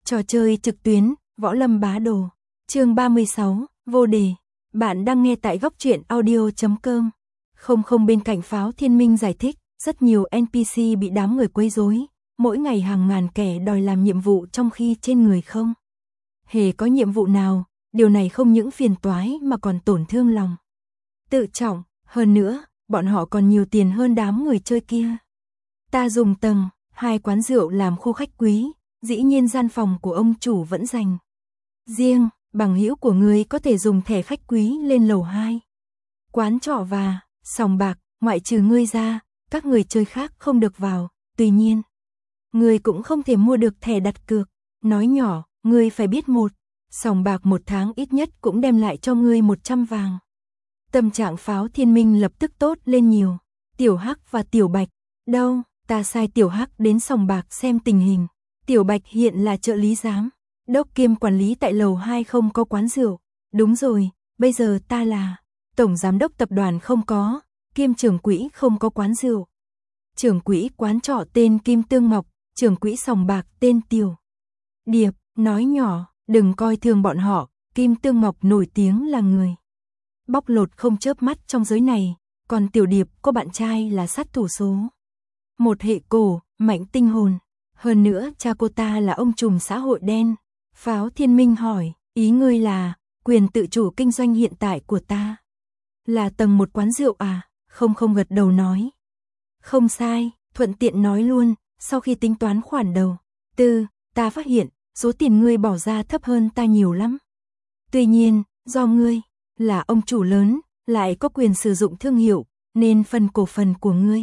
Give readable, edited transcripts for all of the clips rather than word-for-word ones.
Trò chơi trực tuyến, Võ Lâm Bá Đồ. Chương 36, vô đề. Bạn đang nghe tại góc truyện audio.com. Không bên cạnh Pháo Thiên Minh giải thích, rất nhiều NPC bị đám người quấy rối, mỗi ngày hàng ngàn kẻ đòi làm nhiệm vụ trong khi trên người không hề có nhiệm vụ nào, điều này không những phiền toái mà còn tổn thương lòng tự trọng, hơn nữa, bọn họ còn nhiều tiền hơn đám người chơi kia. Ta dùng tầng 2 quán rượu làm khu khách quý, dĩ nhiên gian phòng của ông chủ vẫn dành riêng, bằng hữu của ngươi có thể dùng thẻ khách quý lên lầu 2. Quán trọ và sòng bạc, ngoại trừ ngươi ra, các người chơi khác không được vào, tuy nhiên, ngươi cũng không thể mua được thẻ đặt cược. Nói nhỏ, ngươi phải biết sòng bạc một tháng ít nhất cũng đem lại cho ngươi 100 vàng. Tâm trạng Pháo Thiên Minh lập tức tốt lên nhiều. Tiểu Hắc và Tiểu Bạch, đâu, ta sai Tiểu Hắc đến sòng bạc xem tình hình. Tiểu Bạch hiện là trợ lý giám đốc kiêm quản lý tại lầu 2 không có quán rượu. Đúng rồi, bây giờ ta là tổng giám đốc tập đoàn không có, kiêm trưởng quỹ không có quán rượu. Trưởng quỹ quán trọ tên Kim Tương Ngọc, trưởng quỹ sòng bạc tên Tiểu Điệp. Nói nhỏ, đừng coi thường bọn họ, Kim Tương Ngọc nổi tiếng là người bóc lột không chớp mắt trong giới này, còn Tiểu Điệp có bạn trai là sát thủ số một hệ cổ, Mạnh Tinh Hồn. Hơn nữa cha cô ta là ông trùm xã hội đen. Pháo Thiên Minh hỏi, ý ngươi là, quyền tự chủ kinh doanh hiện tại của ta là tầng 1 quán rượu à? Không gật đầu nói. Không sai, thuận tiện nói luôn, sau khi tính toán khoản đầu tư, ta phát hiện, số tiền ngươi bỏ ra thấp hơn ta nhiều lắm. Tuy nhiên, do ngươi là ông chủ lớn, lại có quyền sử dụng thương hiệu, nên phần cổ phần của ngươi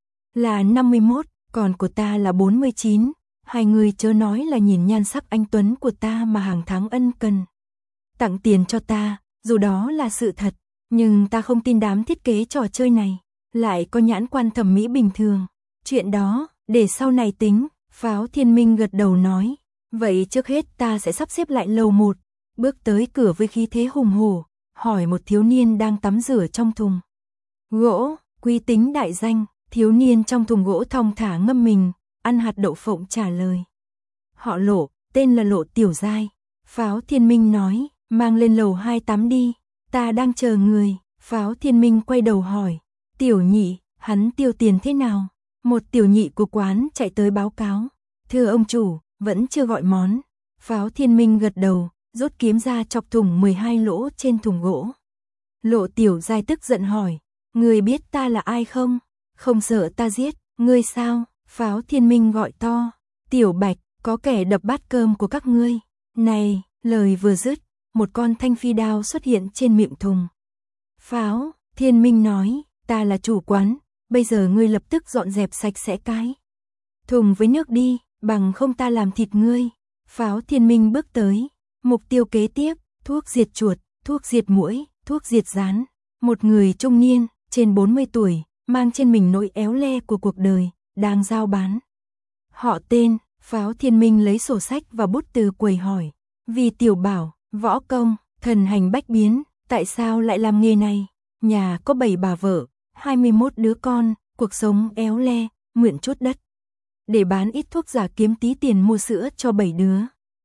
là 51, còn của ta là 49. Hai người chớ nói là nhìn nhan sắc anh tuấn của ta mà hàng tháng ân cần tặng tiền cho ta, dù đó là sự thật, nhưng ta không tin đám thiết kế trò chơi này lại có nhãn quan thẩm mỹ bình thường. Chuyện đó, để sau này tính. Pháo Thiên Minh gật đầu nói, vậy trước hết ta sẽ sắp xếp lại lầu 1. Bước tới cửa với khí thế hùng hổ, hỏi một thiếu niên đang tắm rửa trong thùng gỗ, quý tính đại danh. Thiếu niên trong thùng gỗ thong thả ngâm mình, ăn hạt đậu phộng trả lời. Họ Lộ, tên là Lộ Tiểu Giai. Pháo Thiên Minh nói, mang lên lầu 2 tắm đi, ta đang chờ người. Pháo Thiên Minh quay đầu hỏi, Tiểu Nhị, hắn tiêu tiền thế nào? Một tiểu nhị của quán chạy tới báo cáo, thưa ông chủ, vẫn chưa gọi món. Pháo Thiên Minh gật đầu, rút kiếm ra chọc thủng 12 lỗ trên thùng gỗ. Lộ Tiểu Giai tức giận hỏi, người biết ta là ai không? Không sợ ta giết, ngươi sao? Pháo Thiên Minh gọi to, Tiểu Bạch, có kẻ đập bát cơm của các ngươi. Này, lời vừa dứt, một con thanh phi đao xuất hiện trên miệng thùng. Pháo Thiên Minh nói, ta là chủ quán, bây giờ ngươi lập tức dọn dẹp sạch sẽ cái thùng với nước đi, bằng không ta làm thịt ngươi. Pháo Thiên Minh bước tới, mục tiêu kế tiếp, thuốc diệt chuột, thuốc diệt muỗi, thuốc diệt rán. Một người trung niên, trên 40 tuổi, mang trên mình nỗi éo le của cuộc đời, đang giao bán. Họ tên, Pháo Thiên Minh lấy sổ sách và bút từ quầy hỏi, vì Tiểu Bảo, võ công, thần hành bách biến, tại sao lại làm nghề này? Nhà có 7 bà vợ, 21 đứa con, cuộc sống éo le, mượn chút đất để bán ít thuốc giả kiếm tí tiền mua sữa cho 7 đứa.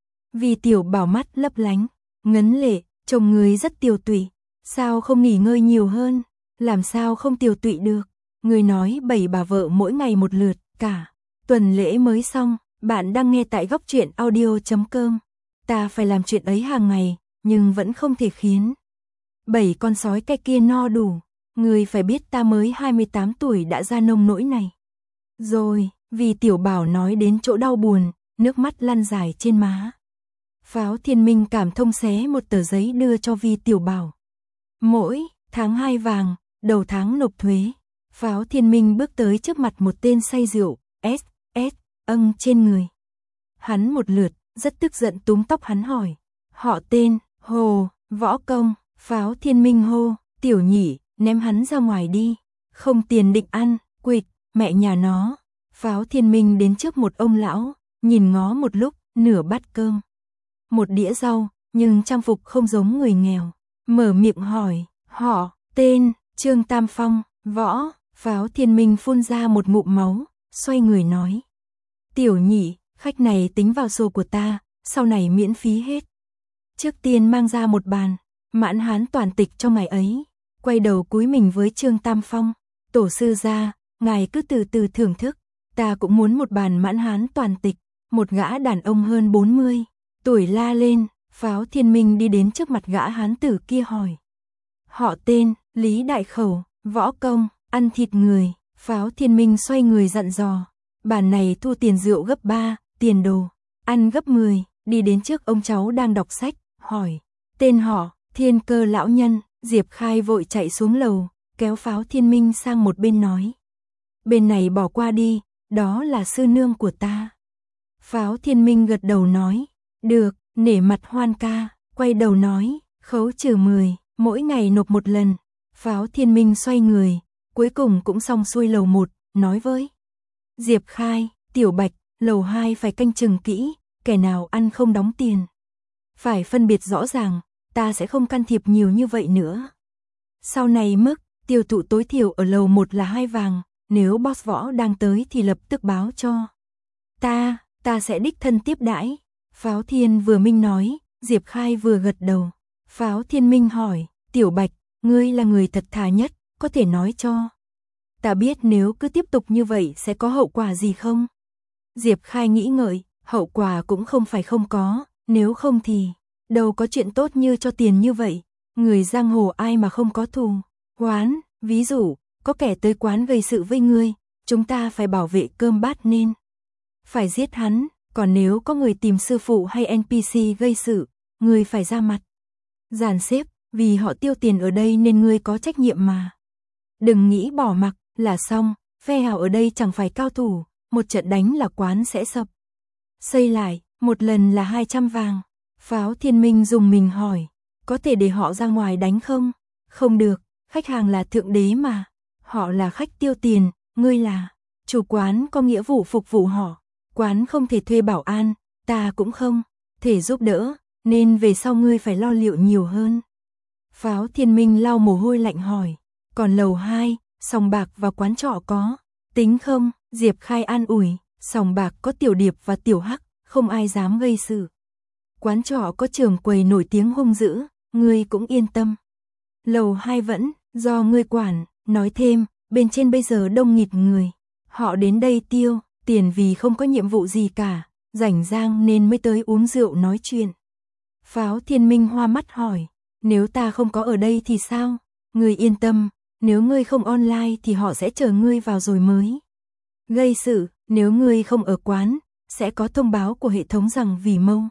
Vì Tiểu Bảo mắt lấp lánh, ngấn lệ, chồng người rất tiều tụy, sao không nghỉ ngơi nhiều hơn? Làm sao không tiều tụy được? Người nói 7 bà vợ mỗi ngày một lượt, cả tuần lễ mới xong. Bạn đang nghe tại góc truyện audio.com. Ta phải làm chuyện ấy hàng ngày, nhưng vẫn không thể khiến 7 con sói cái kia no đủ. Người phải biết ta mới 28 tuổi đã ra nông nỗi này rồi. Vì Tiểu Bảo nói đến chỗ đau buồn, nước mắt lăn dài trên má. Pháo Thiên Minh cảm thông xé một tờ giấy đưa cho Vi Tiểu Bảo. Mỗi tháng 2 vàng, đầu tháng nộp thuế. Pháo Thiên Minh bước tới trước mặt một tên say rượu, trên người hắn một lượt, rất tức giận túm tóc hắn hỏi, họ tên, Hồ, võ công. Pháo Thiên Minh hô, Tiểu Nhị, ném hắn ra ngoài đi, không tiền định ăn. Quỵt, mẹ nhà nó. Pháo Thiên Minh đến trước một ông lão, nhìn ngó một lúc, nửa bát cơm, một đĩa rau, nhưng trang phục không giống người nghèo. Mở miệng hỏi, họ tên, Trương Tam Phong, võ. Pháo Thiên Minh phun ra một ngụm máu, xoay người nói, Tiểu Nhị, khách này tính vào sổ của ta, sau này miễn phí hết. Trước tiên mang ra một bàn, mãn hán toàn tịch trong ngày ấy, quay đầu cúi mình với Trương Tam Phong, tổ sư gia, ngài cứ từ từ thưởng thức, ta cũng muốn một bàn mãn hán toàn tịch. Một gã đàn ông hơn 40 tuổi la lên, Pháo Thiên Minh đi đến trước mặt gã hán tử kia hỏi. Họ tên, Lý Đại Khẩu, võ công, ăn thịt người. Pháo Thiên Minh xoay người dặn dò, bàn này thu tiền rượu gấp 3, tiền đồ, ăn gấp 10, đi đến trước ông cháu đang đọc sách, hỏi. Tên họ, Thiên Cơ lão nhân. Diệp Khai vội chạy xuống lầu, kéo Pháo Thiên Minh sang một bên nói. Bên này bỏ qua đi, đó là sư nương của ta. Pháo Thiên Minh gật đầu nói, được, nể mặt Hoan ca, quay đầu nói, khấu trừ 10, mỗi ngày nộp một lần. Pháo Thiên Minh xoay người, cuối cùng cũng xong xuôi lầu 1, nói với Diệp Khai, Tiểu Bạch, lầu 2 phải canh chừng kỹ, kẻ nào ăn không đóng tiền. Phải phân biệt rõ ràng, ta sẽ không can thiệp nhiều như vậy nữa. Sau này mức, tiêu thụ tối thiểu ở lầu 1 là 2 vàng, nếu boss võ đang tới thì lập tức báo cho. Ta sẽ đích thân tiếp đãi. Pháo Thiên vừa Minh nói, Diệp Khai vừa gật đầu. Pháo Thiên Minh hỏi, Tiểu Bạch, ngươi là người thật thà nhất, có thể nói cho ta biết nếu cứ tiếp tục như vậy sẽ có hậu quả gì không? Diệp Khai nghĩ ngợi, hậu quả cũng không phải không có, nếu không thì đâu có chuyện tốt như cho tiền như vậy. Người giang hồ ai mà không có thù oán, ví dụ, có kẻ tới quán gây sự với ngươi, chúng ta phải bảo vệ cơm bát nên phải giết hắn, còn nếu có người tìm sư phụ hay NPC gây sự, ngươi phải ra mặt dàn xếp, vì họ tiêu tiền ở đây nên ngươi có trách nhiệm mà. Đừng nghĩ bỏ mặc là xong, phe hào ở đây chẳng phải cao thủ, một trận đánh là quán sẽ sập. Xây lại, một lần là 200 vàng. Pháo Thiên Minh dùng mình hỏi, có thể để họ ra ngoài đánh không? Không được, khách hàng là thượng đế mà. Họ là khách tiêu tiền, ngươi là chủ quán có nghĩa vụ phục vụ họ. Quán không thể thuê bảo an, ta cũng không thể giúp đỡ, nên về sau ngươi phải lo liệu nhiều hơn. Pháo Thiên Minh lau mồ hôi lạnh hỏi, còn lầu 2, sòng bạc và quán trọ có tính không? Diệp Khai an ủi, sòng bạc có Tiểu Điệp và Tiểu Hắc, không ai dám gây sự. Quán trọ có trưởng quầy nổi tiếng hung dữ, ngươi cũng yên tâm. Lầu 2 vẫn do ngươi quản, nói thêm, bên trên bây giờ đông nghịt người. Họ đến đây tiêu tiền vì không có nhiệm vụ gì cả, rảnh rang nên mới tới uống rượu nói chuyện. Pháo Thiên Minh hoa mắt hỏi, nếu ta không có ở đây thì sao? Ngươi yên tâm, nếu ngươi không online thì họ sẽ chờ ngươi vào rồi mới gây sự, nếu ngươi không ở quán, sẽ có thông báo của hệ thống rằng vì mâu.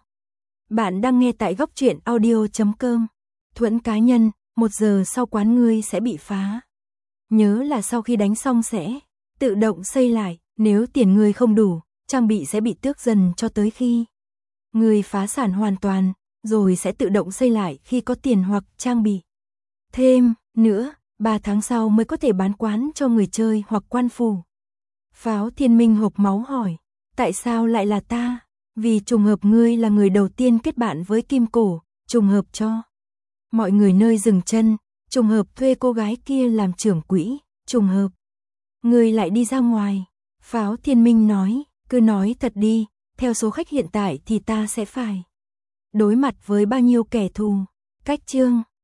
Bạn đang nghe tại góc truyện audio.com. Thuẫn cá nhân, 1 giờ sau quán ngươi sẽ bị phá. Nhớ là sau khi đánh xong sẽ tự động xây lại, nếu tiền ngươi không đủ, trang bị sẽ bị tước dần cho tới khi ngươi phá sản hoàn toàn, rồi sẽ tự động xây lại khi có tiền hoặc trang bị. Thêm nữa, 3 tháng sau mới có thể bán quán cho người chơi hoặc quan phủ. Pháo Thiên Minh hộc máu hỏi, tại sao lại là ta? Vì trùng hợp ngươi là người đầu tiên kết bạn với Kim Cổ, trùng hợp cho mọi người nơi dừng chân, trùng hợp thuê cô gái kia làm trưởng quỹ, trùng hợp ngươi lại đi ra ngoài. Pháo Thiên Minh nói, cứ nói thật đi, theo số khách hiện tại thì ta sẽ phải đối mặt với bao nhiêu kẻ thù. Cách chương